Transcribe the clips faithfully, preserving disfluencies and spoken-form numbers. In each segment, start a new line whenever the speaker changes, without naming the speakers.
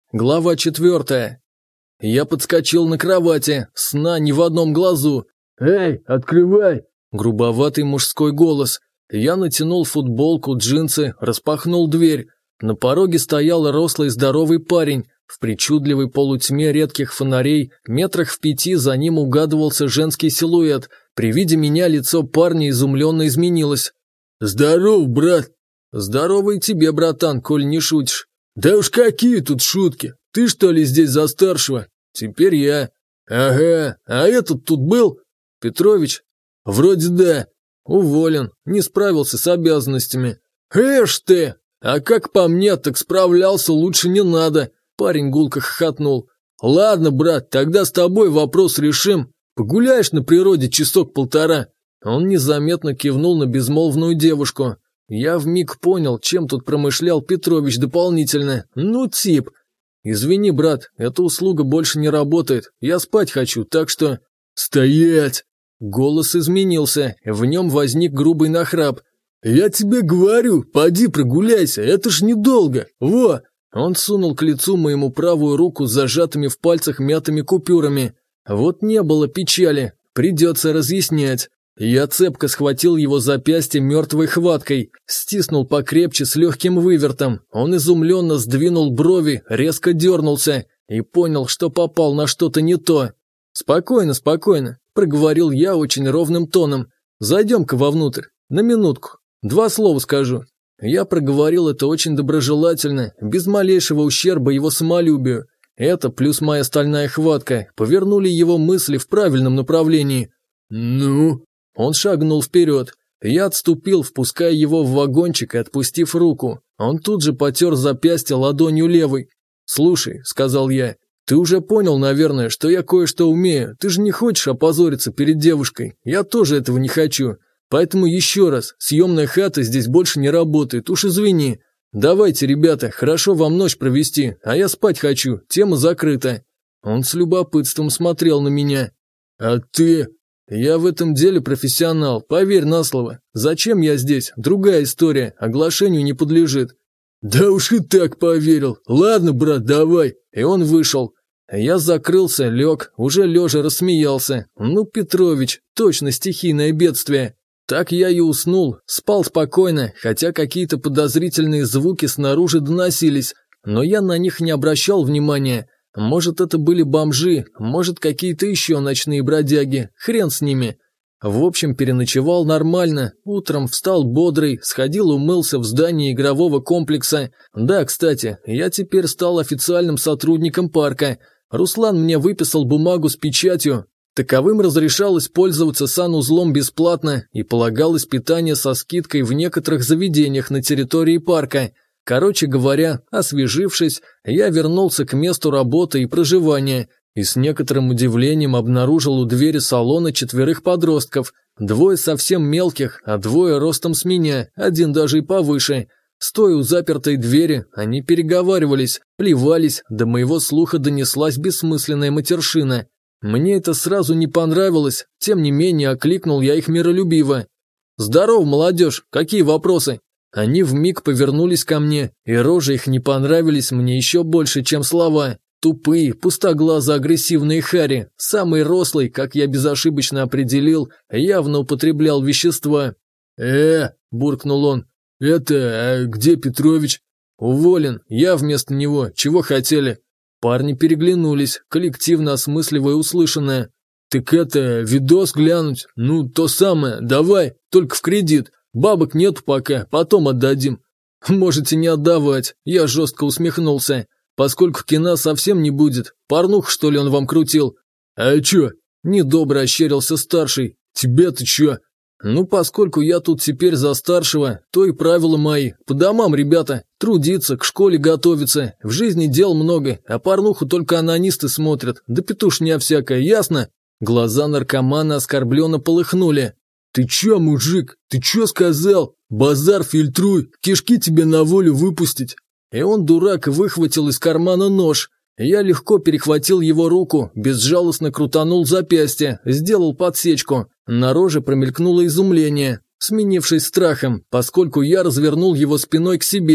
Глава четвертая. Я подскочил на кровати, сна ни в одном глазу.
«Эй, открывай!»
Грубоватый мужской голос. Я натянул футболку, джинсы, распахнул дверь. На пороге стоял рослый здоровый парень. В причудливой полутьме редких фонарей, метрах в пяти за ним угадывался женский силуэт. При виде меня лицо парня изумленно изменилось.
«Здоров, брат!»
«Здорово и тебе, братан, коль не шутишь».
«Да уж какие тут шутки! Ты что ли здесь за старшего?»
«Теперь я».
«Ага, а этот тут был?»
«Петрович?»
«Вроде да».
«Уволен, не справился с обязанностями».
«Эш ты! А как по мне, так справлялся лучше не надо».
Парень гулко хохотнул.
«Ладно, брат, тогда с тобой вопрос решим. Погуляешь на природе часок-полтора?»
Он незаметно кивнул на безмолвную девушку. Я вмиг понял, чем тут промышлял Петрович дополнительно. Ну, тип. «Извини, брат, эта услуга больше не работает. Я спать хочу, так что...»
«Стоять!»
Голос изменился, в нем возник грубый нахрап.
«Я тебе говорю, поди прогуляйся, это ж недолго, во!»
Он сунул к лицу моему правую руку с зажатыми в пальцах мятыми купюрами. Вот не было печали, придется разъяснять. Я цепко схватил его запястье мертвой хваткой, стиснул покрепче с легким вывертом. Он изумленно сдвинул брови, резко дернулся и понял, что попал на что-то не то. «Спокойно, спокойно», – проговорил я очень ровным тоном. «Зайдем-ка вовнутрь, на минутку, два слова скажу». Я проговорил это очень доброжелательно, без малейшего ущерба его самолюбию. Это, плюс моя стальная хватка, повернули его мысли в правильном направлении.
«Ну?»
Он шагнул вперед. Я отступил, впуская его в вагончик и отпустив руку. Он тут же потер запястье ладонью левой. «Слушай», — сказал я, — «ты уже понял, наверное, что я кое-что умею. Ты же не хочешь опозориться перед девушкой. Я тоже этого не хочу. Поэтому еще раз, съемная хата здесь больше не работает, уж извини. Давайте, ребята, хорошо вам ночь провести, а я спать хочу, тема закрыта». Он с любопытством смотрел на меня.
«А ты...»
«Я в этом деле профессионал, поверь на слово. Зачем я здесь? Другая история, оглашению не подлежит».
«Да уж и так поверил. Ладно, брат, давай».
И он вышел. Я закрылся, лег, уже лежа рассмеялся. Ну, Петрович, точно стихийное бедствие. Так я и уснул, спал спокойно, хотя какие-то подозрительные звуки снаружи доносились, но я на них не обращал внимания. Может, это были бомжи, может, какие-то еще ночные бродяги, хрен с ними. В общем, переночевал нормально, утром встал бодрый, сходил умылся в здании игрового комплекса. Да, кстати, я теперь стал официальным сотрудником парка. Руслан мне выписал бумагу с печатью. Таковым разрешалось пользоваться санузлом бесплатно и полагалось питание со скидкой в некоторых заведениях на территории парка. Короче говоря, освежившись, я вернулся к месту работы и проживания и с некоторым удивлением обнаружил у двери салона четверых подростков, двое совсем мелких, а двое ростом с меня, один даже и повыше. Стоя у запертой двери, они переговаривались, плевались, до моего слуха донеслась бессмысленная матершина. Мне это сразу не понравилось, тем не менее окликнул я их миролюбиво. «Здорово, молодежь, какие вопросы?» Они вмиг повернулись ко мне, и рожи их не понравились мне еще больше, чем слова. Тупые, пустоглазо агрессивные хари, самый рослый, как я безошибочно определил, явно употреблял вещества.
«Э,
– буркнул он.
«Это, а где Петрович?»
«Уволен, я вместо него, чего хотели?» Парни переглянулись, коллективно осмысливая услышанное.
«Так это, видос глянуть? Ну, то самое, давай, только в кредит. Бабок нету пока, потом отдадим».
«Можете не отдавать», я жестко усмехнулся. «Поскольку кино совсем не будет, порнух, что ли, он вам крутил?»
«А чё?»
Недобро ощерился старший.
«Тебе-то чё?»
«Ну, поскольку я тут теперь за старшего, то и правила мои. По домам, ребята, трудиться, к школе готовиться. В жизни дел много, а порнуху только анонисты смотрят. Да петушня всякая, ясно?» Глаза наркомана оскорбленно полыхнули.
«Ты чё, мужик? Ты чё сказал? Базар фильтруй, кишки тебе на волю выпустить».
И он, дурак, выхватил из кармана нож. Я легко перехватил его руку, безжалостно крутанул запястье, сделал подсечку. На роже промелькнуло изумление, сменившись страхом, поскольку я развернул его спиной к себе,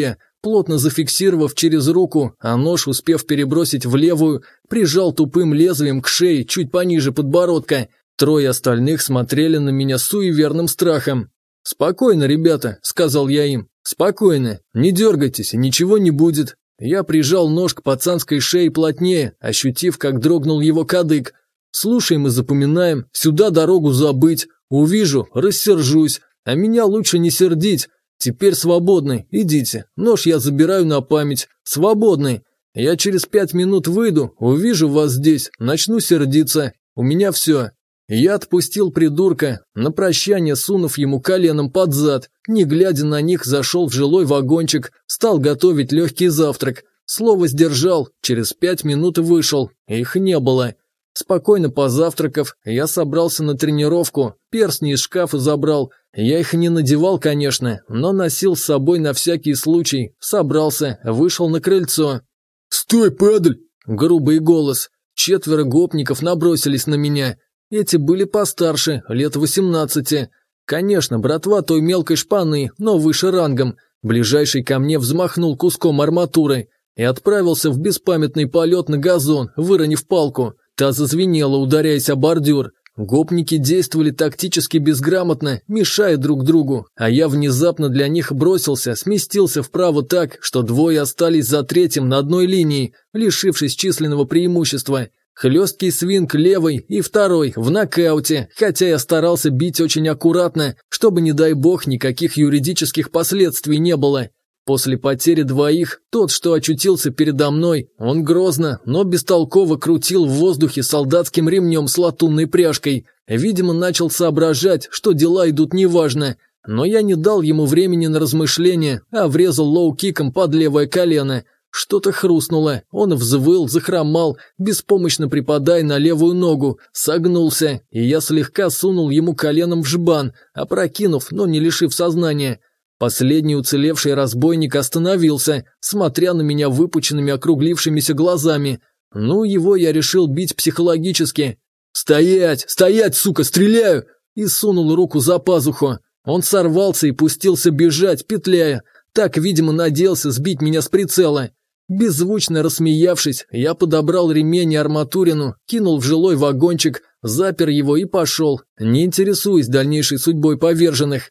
плотно зафиксировав через руку, а нож, успев перебросить в левую, прижал тупым лезвием к шее чуть пониже подбородка. Трое остальных смотрели на меня с суеверным страхом. «Спокойно, ребята», – сказал я им. «Спокойно, не дергайтесь, ничего не будет». Я прижал нож к пацанской шее плотнее, ощутив, как дрогнул его кадык. «Слушаем и запоминаем, сюда дорогу забыть. Увижу, рассержусь, а меня лучше не сердить. Теперь свободны, идите, нож я забираю на память. Свободны. Я через пять минут выйду, увижу вас здесь, начну сердиться. У меня все». Я отпустил придурка, на прощание сунув ему коленом под зад, не глядя на них, зашел в жилой вагончик, стал готовить легкий завтрак. Слово сдержал, через пять минут вышел, их не было. Спокойно позавтракав, я собрался на тренировку, перстни из шкафа забрал. Я их не надевал, конечно, но носил с собой на всякий случай. Собрался, вышел на крыльцо.
«Стой, падаль!»
Грубый голос. Четверо гопников набросились на меня. Эти были постарше, лет восемнадцати. Конечно, братва той мелкой шпаны, но выше рангом. Ближайший ко мне взмахнул куском арматуры и отправился в беспамятный полет на газон, выронив палку. Та зазвенела, ударяясь о бордюр. Гопники действовали тактически безграмотно, мешая друг другу, а я внезапно для них бросился, сместился вправо так, что двое остались за третьим на одной линии, лишившись численного преимущества. Хлесткий свинг левой и второй в нокауте, хотя я старался бить очень аккуратно, чтобы, не дай бог, никаких юридических последствий не было. После потери двоих, тот, что очутился передо мной, он грозно, но бестолково крутил в воздухе солдатским ремнем с латунной пряжкой. Видимо, начал соображать, что дела идут неважно. Но я не дал ему времени на размышления, а врезал лоу-киком под левое колено. Что-то хрустнуло, он взвыл, захромал, беспомощно припадая на левую ногу, согнулся, и я слегка сунул ему коленом в жбан, опрокинув, но не лишив сознания. Последний уцелевший разбойник остановился, смотря на меня выпученными округлившимися глазами. Ну, его я решил бить психологически. «Стоять! Стоять, сука, стреляю!» И сунул руку за пазуху. Он сорвался и пустился бежать, петляя. Так, видимо, надеялся сбить меня с прицела. Беззвучно рассмеявшись, я подобрал ремень и арматурину, кинул в жилой вагончик, запер его и пошел, не интересуясь дальнейшей судьбой поверженных.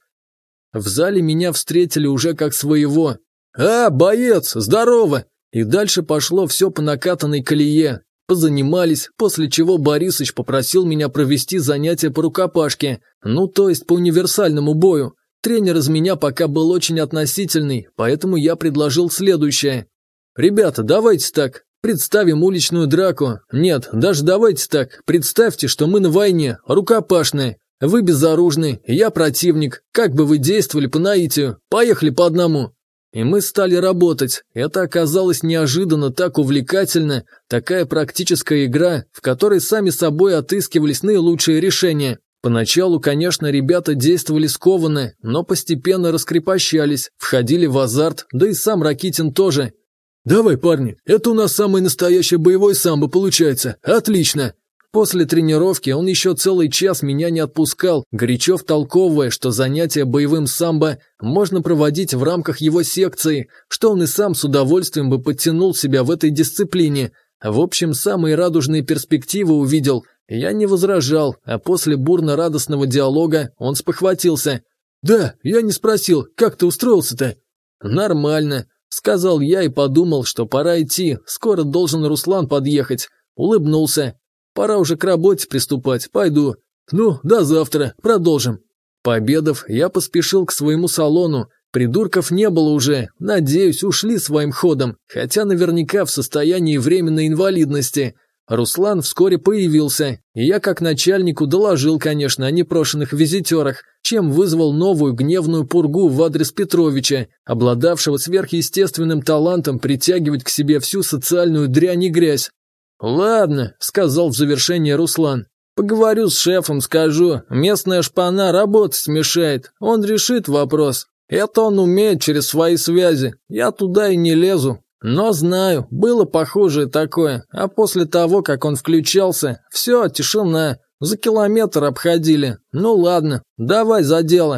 В зале меня встретили уже как своего. «А, боец, здорово!» И дальше пошло все по накатанной колее. Позанимались, после чего Борисыч попросил меня провести занятия по рукопашке, ну то есть по универсальному бою. Тренер из меня пока был очень относительный, поэтому я предложил следующее. «Ребята, давайте так, представим уличную драку. Нет, даже давайте так, представьте, что мы на войне, рукопашная. Вы безоружны, я противник. Как бы вы действовали по наитию? Поехали по одному». И мы стали работать. Это оказалось неожиданно так увлекательно, такая практическая игра, в которой сами собой отыскивались наилучшие решения. Поначалу, конечно, ребята действовали скованно, но постепенно раскрепощались, входили в азарт, да и сам Ракитин тоже. «Давай, парни, это у нас самый настоящий боевой самбо получается. Отлично!» После тренировки он еще целый час меня не отпускал, горячо втолковывая, что занятия боевым самбо можно проводить в рамках его секции, что он и сам с удовольствием бы подтянул себя в этой дисциплине. В общем, самые радужные перспективы увидел. Я не возражал, а после бурно-радостного диалога он спохватился. «Да, я не спросил, как ты устроился-то?» «Нормально», — сказал я и подумал, что пора идти, скоро должен Руслан подъехать. Улыбнулся. «Пора уже к работе приступать, пойду. Ну, до завтра, продолжим». Пообедав, я поспешил к своему салону. Придурков не было уже, надеюсь, ушли своим ходом, хотя наверняка в состоянии временной инвалидности. Руслан вскоре появился, и я как начальнику доложил, конечно, о непрошенных визитерах, чем вызвал новую гневную пургу в адрес Петровича, обладавшего сверхъестественным талантом притягивать к себе всю социальную дрянь и грязь. «Ладно», — сказал в завершение Руслан, — «поговорю с шефом, скажу, местная шпана работать мешает, он решит вопрос. Это он умеет через свои связи, я туда и не лезу. Но знаю, было похожее такое, а после того, как он включался, все, тишина, за километр обходили. Ну ладно, давай за дело».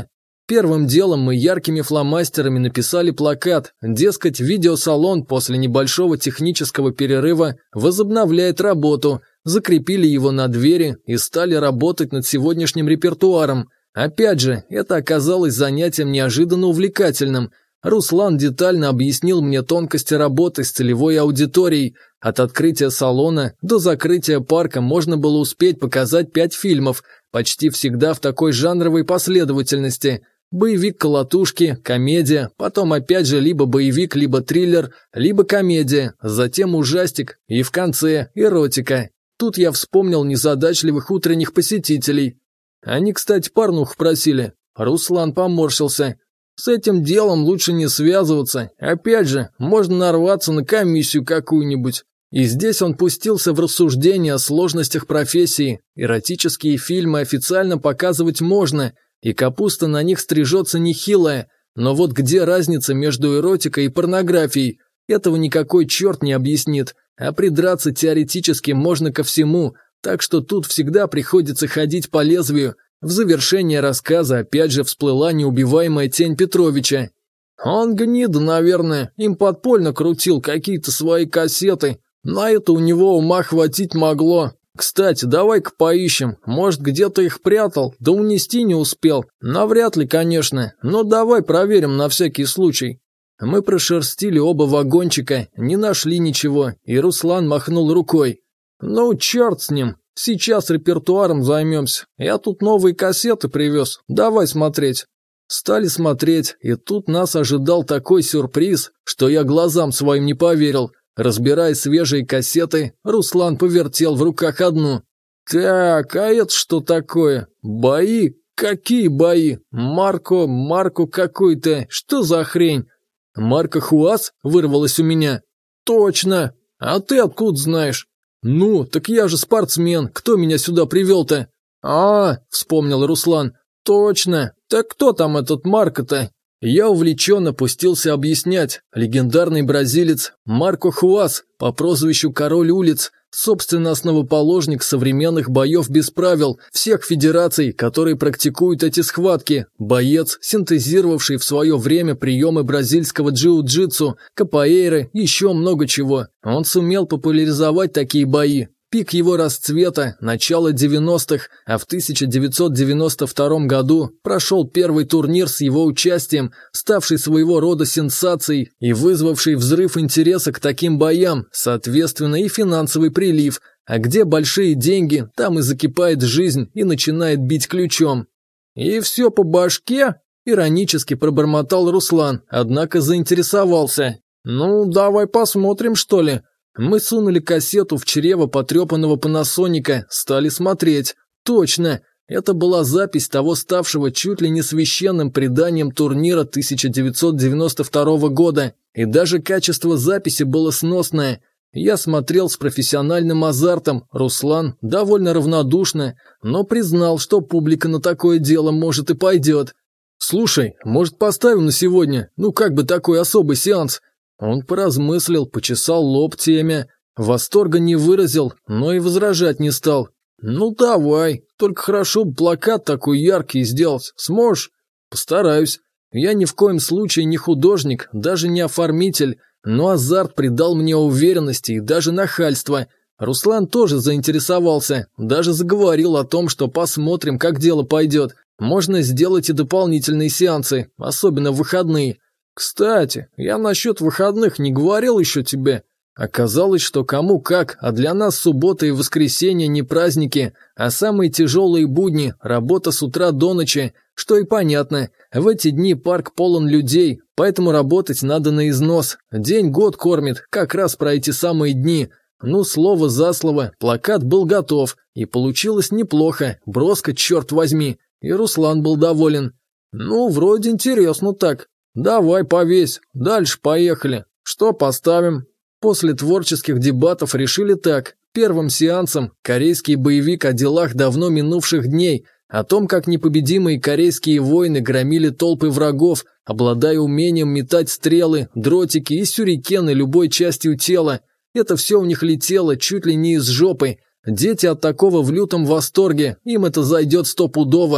Первым делом мы яркими фломастерами написали плакат, дескать, видеосалон после небольшого технического перерыва возобновляет работу, закрепили его на двери и стали работать над сегодняшним репертуаром. Опять же, это оказалось занятием неожиданно увлекательным. Руслан детально объяснил мне тонкости работы с целевой аудиторией. От открытия салона до закрытия парка можно было успеть показать пять фильмов, почти всегда в такой жанровой последовательности. Боевик-колотушки, комедия, потом опять же либо боевик, либо триллер, либо комедия, затем ужастик и в конце эротика. Тут я вспомнил незадачливых утренних посетителей. Они, кстати, порнуху просили. Руслан поморщился. С этим делом лучше не связываться. Опять же, можно нарваться на комиссию какую-нибудь. И здесь он пустился в рассуждения о сложностях профессии. Эротические фильмы официально показывать можно, и капуста на них стрижется нехилая. Но вот где разница между эротикой и порнографией? Этого никакой черт не объяснит. А придраться теоретически можно ко всему, так что тут всегда приходится ходить по лезвию. В завершение рассказа опять же всплыла неубиваемая тень Петровича. Он гнида, наверное, им подпольно крутил какие-то свои кассеты. На это у него ума хватить могло. Кстати, давай-ка поищем, может, где-то их прятал, да унести не успел. Навряд ли, конечно, но давай проверим на всякий случай. Мы прошерстили оба вагончика, не нашли ничего, и Руслан махнул рукой. Ну, черт с ним, сейчас репертуаром займемся. Я тут новые кассеты привез, давай смотреть. Стали смотреть, и тут нас ожидал такой сюрприз, что я глазам своим не поверил. Разбирая свежие кассеты, Руслан повертел в руках одну. «Так, а это что такое? Бои? Какие бои? Марко, Марко какой-то, что за хрень?» «Марко Хуас?» – вырвалось у меня. «Точно! А ты откуда знаешь?» «Ну, так я же спортсмен, кто меня сюда привел-то?» «А, – вспомнил Руслан, – точно! Так кто там этот Марко-то?» Я увлеченно пустился объяснять. Легендарный бразилец Марко Хуас, по прозвищу «Король улиц», собственно основоположник современных боев без правил, всех федераций, которые практикуют эти схватки, боец, синтезировавший в свое время приемы бразильского джиу-джитсу, капоэйры, еще много чего. Он сумел популяризовать такие бои. Пик его расцвета – начало девяностых, а в тысяча девятьсот девяносто втором году прошел первый турнир с его участием, ставший своего рода сенсацией и вызвавший взрыв интереса к таким боям, соответственно и финансовый прилив. А где большие деньги, там и закипает жизнь и начинает бить ключом. «И все по башке?» – иронически пробормотал Руслан, однако заинтересовался. «Ну, давай посмотрим, что ли». Мы сунули кассету в чрево потрепанного Панасоника, стали смотреть. Точно, это была запись того ставшего чуть ли не священным преданием турнира тысяча девятьсот девяносто второго года. И даже качество записи было сносное. Я смотрел с профессиональным азартом, Руслан довольно равнодушно, но признал, что публика на такое дело может и пойдет. «Слушай, может, поставим на сегодня, ну как бы такой особый сеанс?» Он поразмыслил, почесал лоб темя, восторга не выразил, но и возражать не стал. «Ну давай, только хорошо бы плакат такой яркий сделать, сможешь?» «Постараюсь. Я ни в коем случае не художник, даже не оформитель, но азарт придал мне уверенности и даже нахальства. Руслан тоже заинтересовался, даже заговорил о том, что посмотрим, как дело пойдет. Можно сделать и дополнительные сеансы, особенно в выходные. Кстати, я насчет выходных не говорил еще тебе. Оказалось, что кому как, а для нас суббота и воскресенье не праздники, а самые тяжелые будни, работа с утра до ночи, что и понятно. В эти дни парк полон людей, поэтому работать надо на износ. День год кормит, как раз про эти самые дни. Ну, слово за слово, плакат был готов, и получилось неплохо, броско, черт возьми. И Руслан был доволен. Ну, вроде интересно так. Давай повесь, дальше поехали. Что поставим? После творческих дебатов решили так. Первым сеансом корейский боевик о делах давно минувших дней, о том, как непобедимые корейские воины громили толпы врагов, обладая умением метать стрелы, дротики и сюрикены любой частью тела. Это все у них летело чуть ли не из жопы. Дети от такого в лютом восторге, им это зайдет стопудово.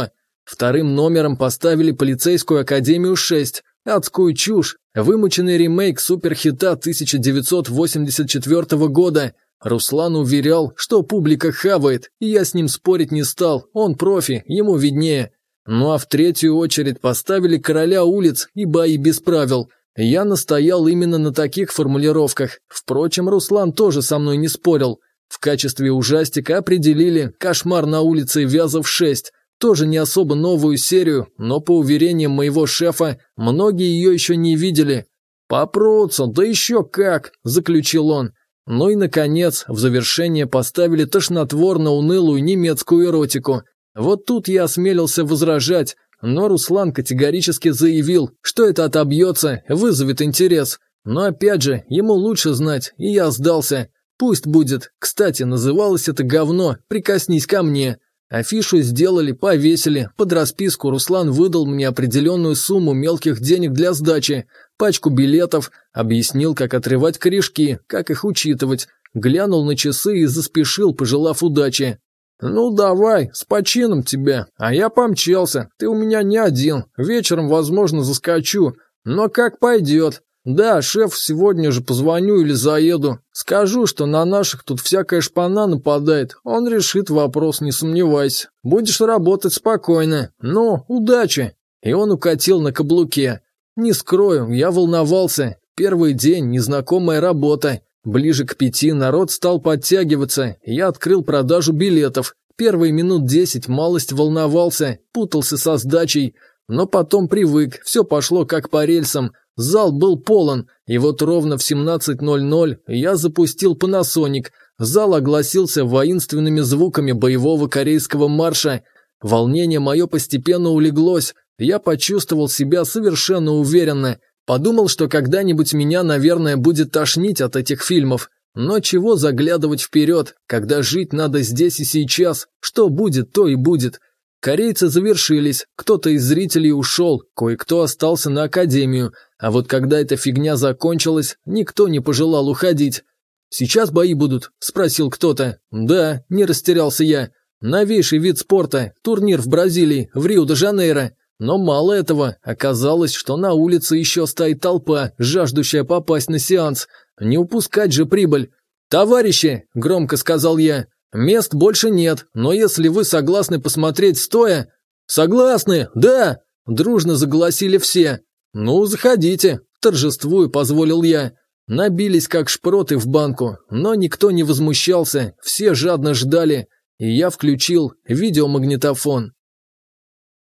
Вторым номером поставили полицейскую академию шесть. Адскую чушь. Вымученный ремейк суперхита тысяча девятьсот восемьдесят четвёртого года. Руслан уверял, что публика хавает, и я с ним спорить не стал, он профи, ему виднее. Ну а в третью очередь поставили «Короля улиц» и «Бои без правил». Я настоял именно на таких формулировках. Впрочем, Руслан тоже со мной не спорил. В качестве ужастика определили «Кошмар на улице Вязов шесть». Тоже не особо новую серию, но по уверениям моего шефа, многие ее еще не видели. «Попрутся, да еще как!» – заключил он. Ну и, наконец, в завершение поставили тошнотворно-унылую немецкую эротику. Вот тут я осмелился возражать, но Руслан категорически заявил, что это отобьется, вызовет интерес. Но опять же, ему лучше знать, и я сдался. Пусть будет. Кстати, называлось это говно «Прикоснись ко мне». Афишу сделали, повесили, под расписку Руслан выдал мне определенную сумму мелких денег для сдачи, пачку билетов, объяснил, как отрывать корешки, как их учитывать, глянул на часы и заспешил, пожелав удачи. «Ну давай, с почином тебя, а я помчался, ты у меня не один, вечером, возможно, заскочу, но как пойдет». «Да, шеф, сегодня же позвоню или заеду. Скажу, что на наших тут всякая шпана нападает. Он решит вопрос, не сомневайся. Будешь работать спокойно. Ну, удачи!» И он укатил на каблуке. Не скрою, я волновался. Первый день, незнакомая работа. Ближе к пяти народ стал подтягиваться. Я открыл продажу билетов. Первые минут десять малость волновался, путался со сдачей. Но потом привык, все пошло как по рельсам. Зал был полон, и вот ровно в семнадцать ноль ноль я запустил Panasonic. Зал огласился воинственными звуками боевого корейского марша. Волнение мое постепенно улеглось. Я почувствовал себя совершенно уверенно. Подумал, что когда-нибудь меня, наверное, будет тошнить от этих фильмов. Но чего заглядывать вперед, когда жить надо здесь и сейчас. Что будет, то и будет. Корейцы завершились, кто-то из зрителей ушел, кое-кто остался на академию, а вот когда эта фигня закончилась, никто не пожелал уходить. «Сейчас бои будут?» – спросил кто-то. «Да», – не растерялся я. «Новейший вид спорта, турнир в Бразилии, в Рио-де-Жанейро». Но мало этого, оказалось, что на улице еще стоит толпа, жаждущая попасть на сеанс. Не упускать же прибыль. «Товарищи», – громко сказал я, – «мест больше нет, но если вы согласны посмотреть стоя...» «Согласны, да!» – дружно заголосили все. «Ну, заходите», – торжествую позволил я. Набились как шпроты в банку, но никто не возмущался, все жадно ждали, и я включил видеомагнитофон.